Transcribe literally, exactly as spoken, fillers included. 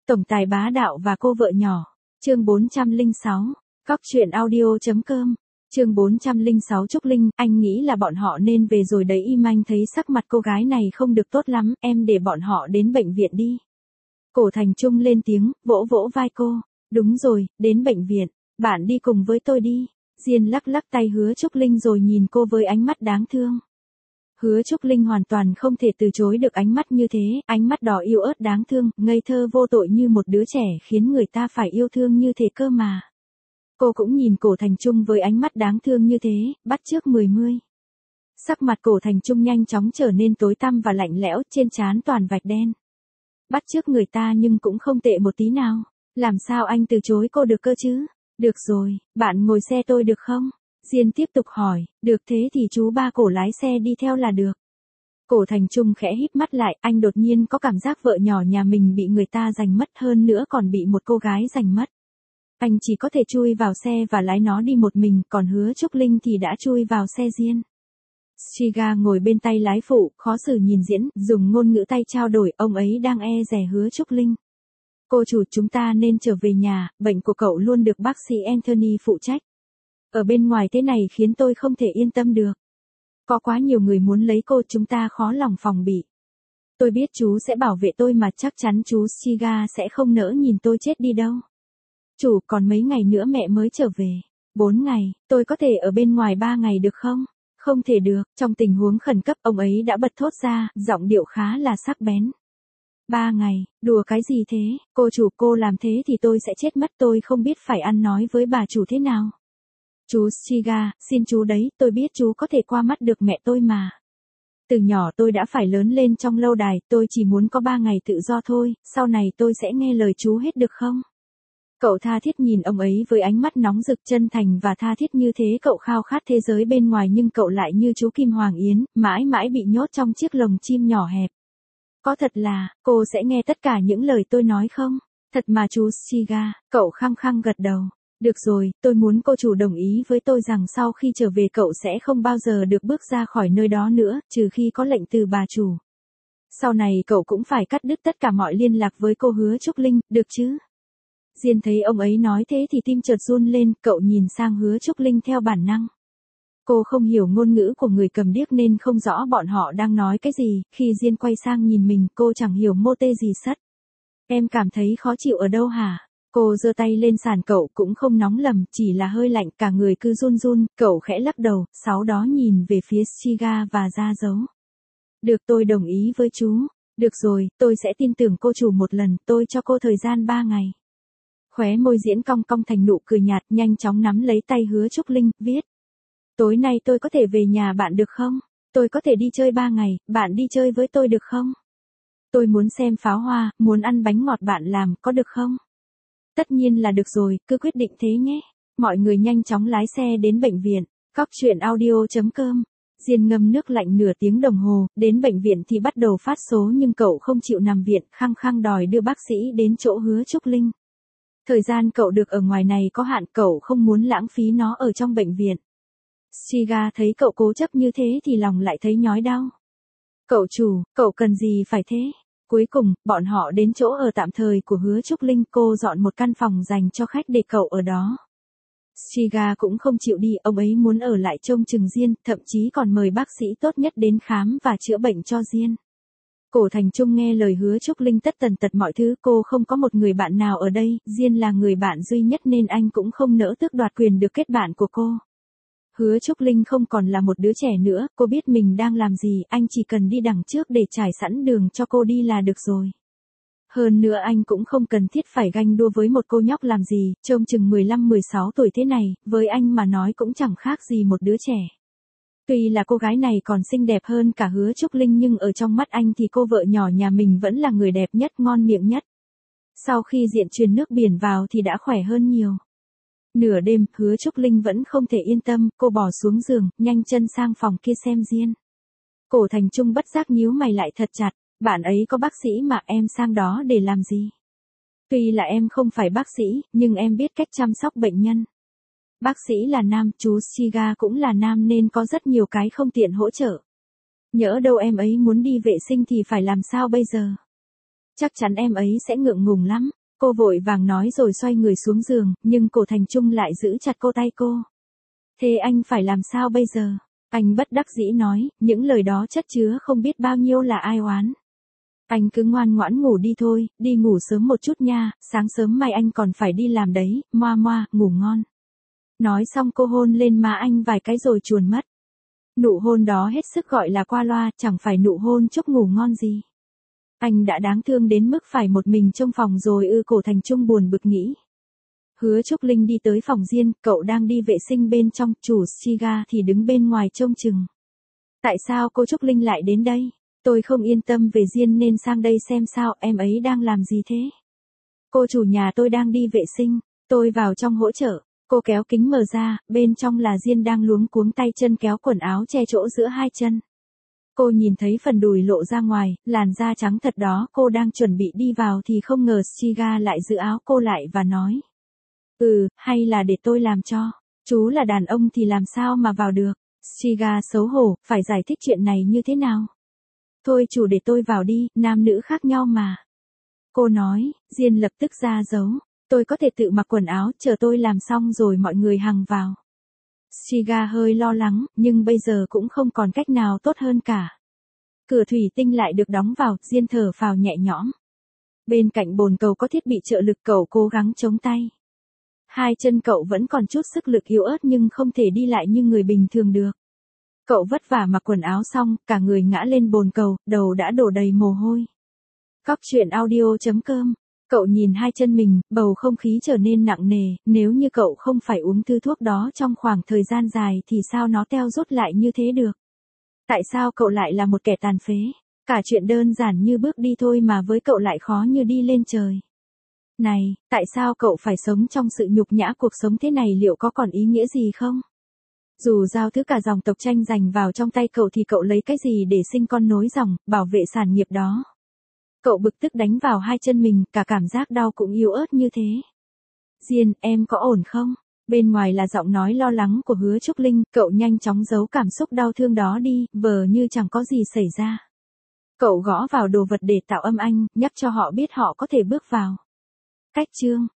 Tổng tài bá đạo và cô vợ nhỏ. Chương bốn trăm lẻ sáu. Cóc truyện audio.com. Chương bốn trăm lẻ sáu. Trúc Linh, anh nghĩ là bọn họ nên về rồi đấy. Im Anh thấy sắc mặt cô gái này không được tốt lắm, em để bọn họ đến bệnh viện đi. Cổ Thành Trung lên tiếng, vỗ vỗ vai cô. Đúng rồi, đến bệnh viện, bạn đi cùng với tôi đi. Diên lắc lắc tay Hứa Trúc Linh rồi nhìn cô với ánh mắt đáng thương. Hứa Trúc Linh hoàn toàn không thể từ chối được ánh mắt như thế, ánh mắt đỏ yêu ớt đáng thương, ngây thơ vô tội như một đứa trẻ khiến người ta phải yêu thương như thế cơ mà. Cô cũng nhìn Cổ Thành Trung với ánh mắt đáng thương như thế, bắt chước mười mươi. Sắc mặt Cổ Thành Trung nhanh chóng trở nên tối tăm và lạnh lẽo, trên trán toàn vạch đen. Bắt chước người ta nhưng cũng không tệ một tí nào, làm sao anh từ chối cô được cơ chứ? Được rồi, bạn ngồi xe tôi được không? Diên tiếp tục hỏi, được thế thì chú ba Cổ lái xe đi theo là được. Cổ Thành Trung khẽ híp mắt lại, anh đột nhiên có cảm giác vợ nhỏ nhà mình bị người ta giành mất, hơn nữa còn bị một cô gái giành mất. Anh chỉ có thể chui vào xe và lái nó đi một mình, còn Hứa Trúc Linh thì đã chui vào xe Diên. Shiga ngồi bên tay lái phụ, khó xử nhìn diễn, dùng ngôn ngữ tay trao đổi, ông ấy đang e dè Hứa Trúc Linh. Cô chủ, chúng ta nên trở về nhà, bệnh của cậu luôn được bác sĩ Anthony phụ trách. Ở bên ngoài thế này khiến tôi không thể yên tâm được. Có quá nhiều người muốn lấy cô, chúng ta khó lòng phòng bị. Tôi biết chú sẽ bảo vệ tôi mà, chắc chắn chú Shiga sẽ không nỡ nhìn tôi chết đi đâu. Chủ, còn mấy ngày nữa mẹ mới trở về. Bốn ngày, tôi có thể ở bên ngoài ba ngày được không? Không thể được, trong tình huống khẩn cấp ông ấy đã bật thốt ra, giọng điệu khá là sắc bén. Ba ngày, đùa cái gì thế? Cô chủ, cô làm thế thì tôi sẽ chết mất, tôi không biết phải ăn nói với bà chủ thế nào. Chú Shiga, xin chú đấy, tôi biết chú có thể qua mắt được mẹ tôi mà. Từ nhỏ tôi đã phải lớn lên trong lâu đài, tôi chỉ muốn có ba ngày tự do thôi, sau này tôi sẽ nghe lời chú hết được không? Cậu tha thiết nhìn ông ấy với ánh mắt nóng rực, chân thành và tha thiết như thế. Cậu khao khát thế giới bên ngoài nhưng cậu lại như chú Kim Hoàng Yến, mãi mãi bị nhốt trong chiếc lồng chim nhỏ hẹp. Có thật là, cô sẽ nghe tất cả những lời tôi nói không? Thật mà chú Shiga, cậu khăng khăng gật đầu. Được rồi, tôi muốn cô chủ đồng ý với tôi rằng sau khi trở về cậu sẽ không bao giờ được bước ra khỏi nơi đó nữa, trừ khi có lệnh từ bà chủ. Sau này cậu cũng phải cắt đứt tất cả mọi liên lạc với cô Hứa Trúc Linh, được chứ? Diên thấy ông ấy nói thế thì tim chợt run lên, cậu nhìn sang Hứa Trúc Linh theo bản năng. Cô không hiểu ngôn ngữ của người cầm điếc nên không rõ bọn họ đang nói cái gì, khi Diên quay sang nhìn mình cô chẳng hiểu mô tê gì sất. Em cảm thấy khó chịu ở đâu hả? Cô giơ tay lên sàn, cậu cũng không nóng lầm, chỉ là hơi lạnh, cả người cứ run run, cậu khẽ lắc đầu, sau đó nhìn về phía Shiga và ra dấu. Được, tôi đồng ý với chú. Được rồi, tôi sẽ tin tưởng cô chủ một lần, tôi cho cô thời gian ba ngày. Khóe môi Diễn cong cong thành nụ cười nhạt, nhanh chóng nắm lấy tay Hứa Trúc Linh, viết. Tối nay tôi có thể về nhà bạn được không? Tôi có thể đi chơi ba ngày, bạn đi chơi với tôi được không? Tôi muốn xem pháo hoa, muốn ăn bánh ngọt bạn làm, có được không? Tất nhiên là được rồi, cứ quyết định thế nhé. Mọi người nhanh chóng lái xe đến bệnh viện. Cóc truyện audio.com. Diên ngâm nước lạnh nửa tiếng đồng hồ, đến bệnh viện thì bắt đầu phát số nhưng cậu không chịu nằm viện, khăng khăng đòi đưa bác sĩ đến chỗ Hứa Trúc Linh. Thời gian cậu được ở ngoài này có hạn, cậu không muốn lãng phí nó ở trong bệnh viện. Shiga thấy cậu cố chấp như thế thì lòng lại thấy nhói đau. Cậu chủ, cậu cần gì phải thế? Cuối cùng, bọn họ đến chỗ ở tạm thời của Hứa Trúc Linh, cô dọn một căn phòng dành cho khách để cậu ở đó. Shiga cũng không chịu đi, ông ấy muốn ở lại trông chừng Diên, thậm chí còn mời bác sĩ tốt nhất đến khám và chữa bệnh cho Diên. Cổ Thành Trung nghe lời Hứa Trúc Linh tất tần tật mọi thứ, cô không có một người bạn nào ở đây, Diên là người bạn duy nhất nên anh cũng không nỡ tước đoạt quyền được kết bạn của cô. Hứa Trúc Linh không còn là một đứa trẻ nữa, cô biết mình đang làm gì, anh chỉ cần đi đằng trước để trải sẵn đường cho cô đi là được rồi. Hơn nữa anh cũng không cần thiết phải ganh đua với một cô nhóc làm gì, trông chừng mười lăm mười sáu tuổi thế này, với anh mà nói cũng chẳng khác gì một đứa trẻ. Tuy là cô gái này còn xinh đẹp hơn cả Hứa Trúc Linh nhưng ở trong mắt anh thì cô vợ nhỏ nhà mình vẫn là người đẹp nhất, ngon miệng nhất. Sau khi Diện truyền nước biển vào thì đã khỏe hơn nhiều. Nửa đêm, Hứa Trúc Linh vẫn không thể yên tâm, cô bỏ xuống giường, nhanh chân sang phòng kia xem Diên. Cổ Thành Trung bất giác nhíu mày lại thật chặt, bạn ấy có bác sĩ mà, em sang đó để làm gì? Tuy là em không phải bác sĩ, nhưng em biết cách chăm sóc bệnh nhân. Bác sĩ là nam, chú Shiga cũng là nam nên có rất nhiều cái không tiện hỗ trợ. Nhỡ đâu em ấy muốn đi vệ sinh thì phải làm sao bây giờ? Chắc chắn em ấy sẽ ngượng ngùng lắm. Cô vội vàng nói rồi xoay người xuống giường, nhưng Cổ Thành Trung lại giữ chặt cô tay cô. Thế anh phải làm sao bây giờ? Anh bất đắc dĩ nói, những lời đó chất chứa không biết bao nhiêu là ai oán. Anh cứ ngoan ngoãn ngủ đi thôi, đi ngủ sớm một chút nha, sáng sớm mai anh còn phải đi làm đấy, moa moa, ngủ ngon. Nói xong cô hôn lên má anh vài cái rồi chuồn mất. Nụ hôn đó hết sức gọi là qua loa, chẳng phải nụ hôn chúc ngủ ngon gì. Anh đã đáng thương đến mức phải một mình trong phòng rồi ư. Cổ Thành Trung buồn bực nghĩ. Hứa Trúc Linh đi tới phòng riêng, cậu đang đi vệ sinh bên trong, chủ Shiga thì đứng bên ngoài trông chừng. Tại sao cô Trúc Linh lại đến đây? Tôi không yên tâm về Diên nên sang đây xem sao, em ấy đang làm gì thế? Cô chủ nhà tôi đang đi vệ sinh, tôi vào trong hỗ trợ. Cô kéo kính mở ra, bên trong là Diên đang luống cuống tay chân kéo quần áo che chỗ giữa hai chân. Cô nhìn thấy phần đùi lộ ra ngoài, làn da trắng thật đó. Cô đang chuẩn bị đi vào thì không ngờ Shiga lại giữ áo cô lại và nói. Ừ, hay là để tôi làm cho. Chú là đàn ông thì làm sao mà vào được. Shiga xấu hổ, phải giải thích chuyện này như thế nào? Thôi chủ để tôi vào đi, nam nữ khác nhau mà. Cô nói, Diên lập tức ra dấu. Tôi có thể tự mặc quần áo, chờ tôi làm xong rồi mọi người hằng vào. Shiga hơi lo lắng, nhưng bây giờ cũng không còn cách nào tốt hơn cả. Cửa thủy tinh lại được đóng vào, Diên thở phào nhẹ nhõm. Bên cạnh bồn cầu có thiết bị trợ lực, cậu cố gắng chống tay. Hai chân cậu vẫn còn chút sức lực yếu ớt nhưng không thể đi lại như người bình thường được. Cậu vất vả mặc quần áo xong, cả người ngã lên bồn cầu, đầu đã đổ đầy mồ hôi. Cóc truyện audio chấm com. Cậu nhìn hai chân mình, bầu không khí trở nên nặng nề, nếu như cậu không phải uống thứ thuốc đó trong khoảng thời gian dài thì sao nó teo rút lại như thế được? Tại sao cậu lại là một kẻ tàn phế? Cả chuyện đơn giản như bước đi thôi mà với cậu lại khó như đi lên trời. Này, tại sao cậu phải sống trong sự nhục nhã? Cuộc sống thế này liệu có còn ý nghĩa gì không? Dù giao thứ cả dòng tộc tranh giành vào trong tay cậu thì cậu lấy cái gì để sinh con nối dòng, bảo vệ sản nghiệp đó? Cậu bực tức đánh vào hai chân mình, cả cảm giác đau cũng yếu ớt như thế. Diên, em có ổn không? Bên ngoài là giọng nói lo lắng của Hứa Trúc Linh, cậu nhanh chóng giấu cảm xúc đau thương đó đi, vờ như chẳng có gì xảy ra. Cậu gõ vào đồ vật để tạo âm anh, nhắc cho họ biết họ có thể bước vào. Cách chương